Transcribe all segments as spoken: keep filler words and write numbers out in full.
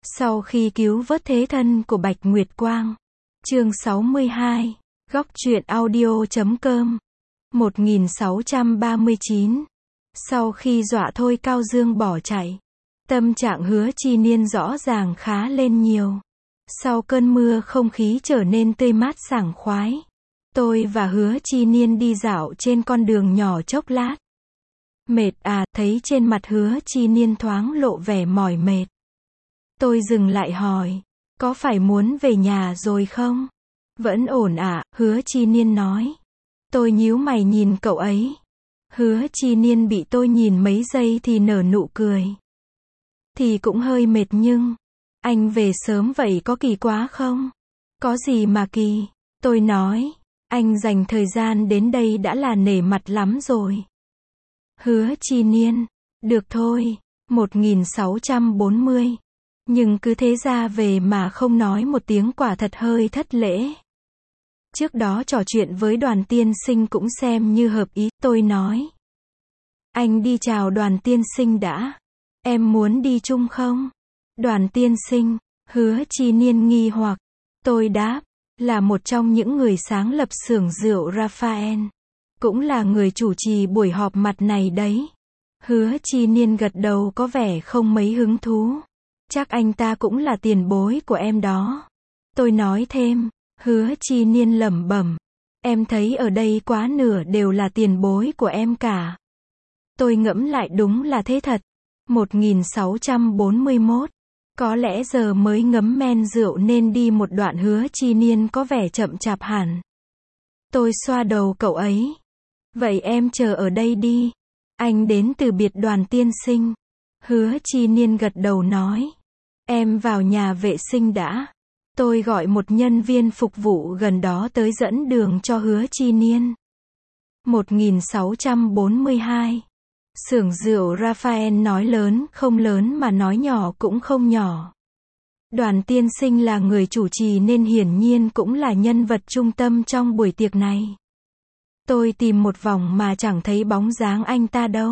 Sau khi cứu vớt thế thân của Bạch Nguyệt Quang. Chương sáu mươi hai. Góc truyện audio chấm com. một nghìn sáu trăm ba mươi chín. Sau khi dọa thôi Cao Dương bỏ chạy, tâm trạng Hứa Chi Niên rõ ràng khá lên nhiều. Sau cơn mưa không khí trở nên tươi mát sảng khoái. Tôi và Hứa Chi Niên đi dạo trên con đường nhỏ chốc lát. Mệt à, thấy trên mặt Hứa Chi Niên thoáng lộ vẻ mỏi mệt. Tôi dừng lại hỏi, có phải muốn về nhà rồi không? Vẫn ổn ạ, à, Hứa Chi Niên nói. Tôi nhíu mày nhìn cậu ấy. Hứa Chi Niên bị tôi nhìn mấy giây thì nở nụ cười. Thì cũng hơi mệt nhưng, anh về sớm vậy có kỳ quá không? Có gì mà kỳ, tôi nói, anh dành thời gian đến đây đã là nể mặt lắm rồi. Hứa Chi Niên, được thôi, một nghìn sáu trăm bốn mươi. Nhưng cứ thế ra về mà không nói một tiếng quả thật hơi thất lễ. Trước đó trò chuyện với Đoàn tiên sinh cũng xem như hợp ý, tôi nói. Anh đi chào Đoàn tiên sinh đã. Em muốn đi chung không? Đoàn tiên sinh, Hứa Chi Niên nghi hoặc. Tôi đáp, là một trong những người sáng lập xưởng rượu Raphael. Cũng là người chủ trì buổi họp mặt này đấy. Hứa Chi Niên gật đầu có vẻ không mấy hứng thú. Chắc anh ta cũng là tiền bối của em đó. Tôi nói thêm. Hứa Chi Niên lẩm bẩm. Em thấy ở đây quá nửa đều là tiền bối của em cả. Tôi ngẫm lại đúng là thế thật. một nghìn sáu trăm bốn mươi mốt. Có lẽ giờ mới ngấm men rượu nên đi một đoạn. Hứa Chi Niên có vẻ chậm chạp hẳn. Tôi xoa đầu cậu ấy. Vậy em chờ ở đây đi. Anh đến từ biệt Đoàn tiên sinh. Hứa Chi Niên gật đầu nói. Em vào nhà vệ sinh đã. Tôi gọi một nhân viên phục vụ gần đó tới dẫn đường cho Hứa Chi Niên. một nghìn sáu trăm bốn mươi hai. Xưởng rượu Raphael nói lớn không lớn mà nói nhỏ cũng không nhỏ. Đoàn tiên sinh là người chủ trì nên hiển nhiên cũng là nhân vật trung tâm trong buổi tiệc này. Tôi tìm một vòng mà chẳng thấy bóng dáng anh ta đâu.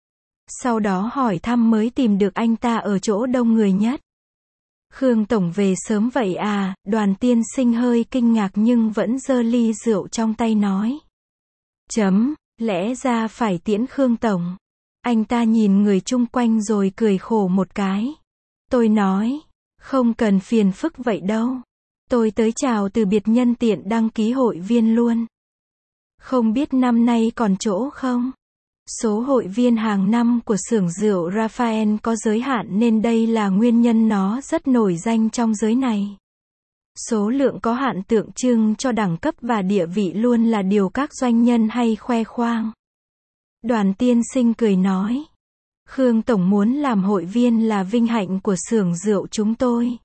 Sau đó hỏi thăm mới tìm được anh ta ở chỗ đông người nhất. Khương Tổng về sớm vậy à? Đoàn tiên sinh hơi kinh ngạc nhưng vẫn giơ ly rượu trong tay nói. Chấm, lẽ ra phải tiễn Khương Tổng. Anh ta nhìn người chung quanh rồi cười khổ một cái. Tôi nói, không cần phiền phức vậy đâu. Tôi tới chào từ biệt nhân tiện đăng ký hội viên luôn. Không biết năm nay còn chỗ không? Số hội viên hàng năm của xưởng rượu Raphael có giới hạn nên đây là nguyên nhân nó rất nổi danh trong giới này. Số lượng có hạn tượng trưng cho đẳng cấp và địa vị luôn là điều các doanh nhân hay khoe khoang. Đoàn tiên sinh cười nói. Khương Tổng muốn làm hội viên là vinh hạnh của xưởng rượu chúng tôi.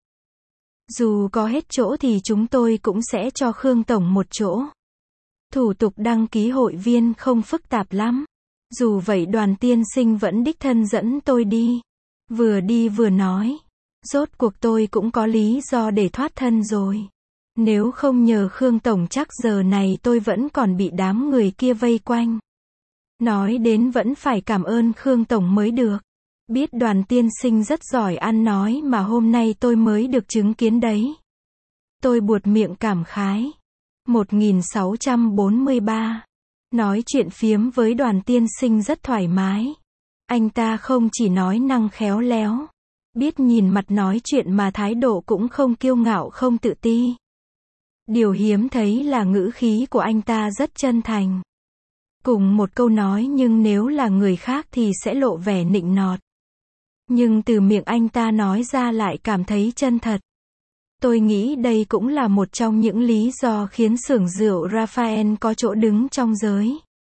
Dù có hết chỗ thì chúng tôi cũng sẽ cho Khương Tổng một chỗ. Thủ tục đăng ký hội viên không phức tạp lắm. Dù vậy đoàn tiên sinh vẫn đích thân dẫn tôi đi. Vừa đi vừa nói. Rốt cuộc tôi cũng có lý do để thoát thân rồi. Nếu không nhờ Khương Tổng chắc giờ này tôi vẫn còn bị đám người kia vây quanh. Nói đến vẫn phải cảm ơn Khương Tổng mới được. Biết đoàn tiên sinh rất giỏi ăn nói mà hôm nay tôi mới được chứng kiến đấy. Tôi buột miệng cảm khái. một nghìn sáu trăm bốn mươi ba. Nói chuyện phiếm với đoàn tiên sinh rất thoải mái. Anh ta không chỉ nói năng khéo léo, biết nhìn mặt nói chuyện mà thái độ cũng không kiêu ngạo không tự ti. Điều hiếm thấy là ngữ khí của anh ta rất chân thành. Cùng một câu nói nhưng nếu là người khác thì sẽ lộ vẻ nịnh nọt. Nhưng từ miệng anh ta nói ra lại cảm thấy chân thật. Tôi nghĩ đây cũng là một trong những lý do khiến xưởng rượu Raphael có chỗ đứng trong giới.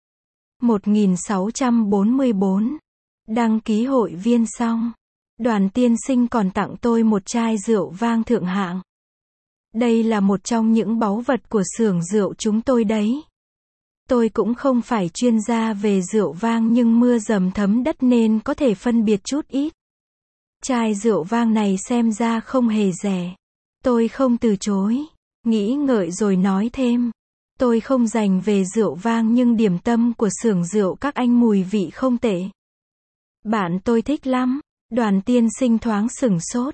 một nghìn sáu trăm bốn mươi bốn. Đăng ký hội viên xong. Đoàn tiên sinh còn tặng tôi một chai rượu vang thượng hạng. Đây là một trong những báu vật của xưởng rượu chúng tôi đấy. Tôi cũng không phải chuyên gia về rượu vang nhưng mưa dầm thấm đất nên có thể phân biệt chút ít. Chai rượu vang này xem ra không hề rẻ. Tôi không từ chối. Nghĩ ngợi rồi nói thêm. Tôi không dành về rượu vang nhưng điểm tâm của xưởng rượu các anh mùi vị không tệ. Bạn tôi thích lắm. Đoàn tiên sinh thoáng sửng sốt.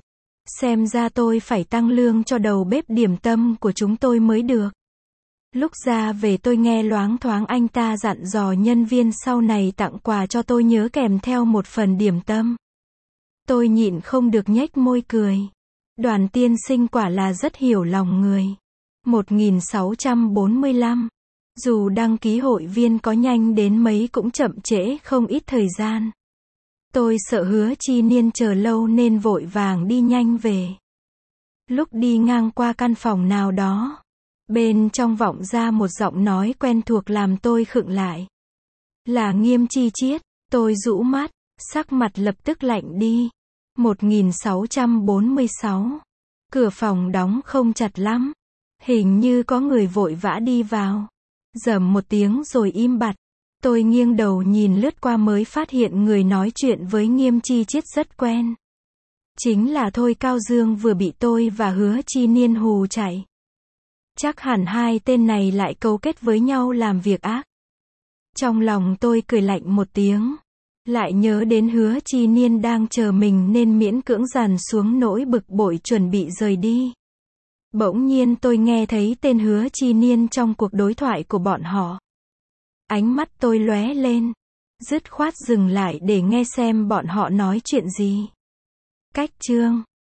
Xem ra tôi phải tăng lương cho đầu bếp điểm tâm của chúng tôi mới được. Lúc ra về tôi nghe loáng thoáng anh ta dặn dò nhân viên sau này tặng quà cho tôi nhớ kèm theo một phần điểm tâm. Tôi nhịn không được nhếch môi cười. Đoàn tiên sinh quả là rất hiểu lòng người. một nghìn sáu trăm bốn mươi lăm. Dù đăng ký hội viên có nhanh đến mấy cũng chậm trễ không ít thời gian. Tôi sợ Hứa Chi Niên chờ lâu nên vội vàng đi nhanh về. Lúc đi ngang qua căn phòng nào đó, bên trong vọng ra một giọng nói quen thuộc làm tôi khựng lại. Là Nghiêm Chi Chiết. Tôi rũ mắt, sắc mặt lập tức lạnh đi. một nghìn sáu trăm bốn mươi sáu. Cửa phòng đóng không chặt lắm. Hình như có người vội vã đi vào. Rầm một tiếng rồi im bặt. Tôi nghiêng đầu nhìn lướt qua mới phát hiện người nói chuyện với Nghiêm Chi Chiết rất quen. Chính là Thôi Cao Dương vừa bị tôi và Hứa Chi Niên hù chạy. Chắc hẳn hai tên này lại cấu kết với nhau làm việc ác. Trong lòng tôi cười lạnh một tiếng. Lại nhớ đến Hứa Chi Niên đang chờ mình nên miễn cưỡng dằn xuống nỗi bực bội chuẩn bị rời đi. Bỗng nhiên tôi nghe thấy tên Hứa Chi Niên trong cuộc đối thoại của bọn họ. Ánh mắt tôi lóe lên. Dứt khoát dừng lại để nghe xem bọn họ nói chuyện gì. Cách chương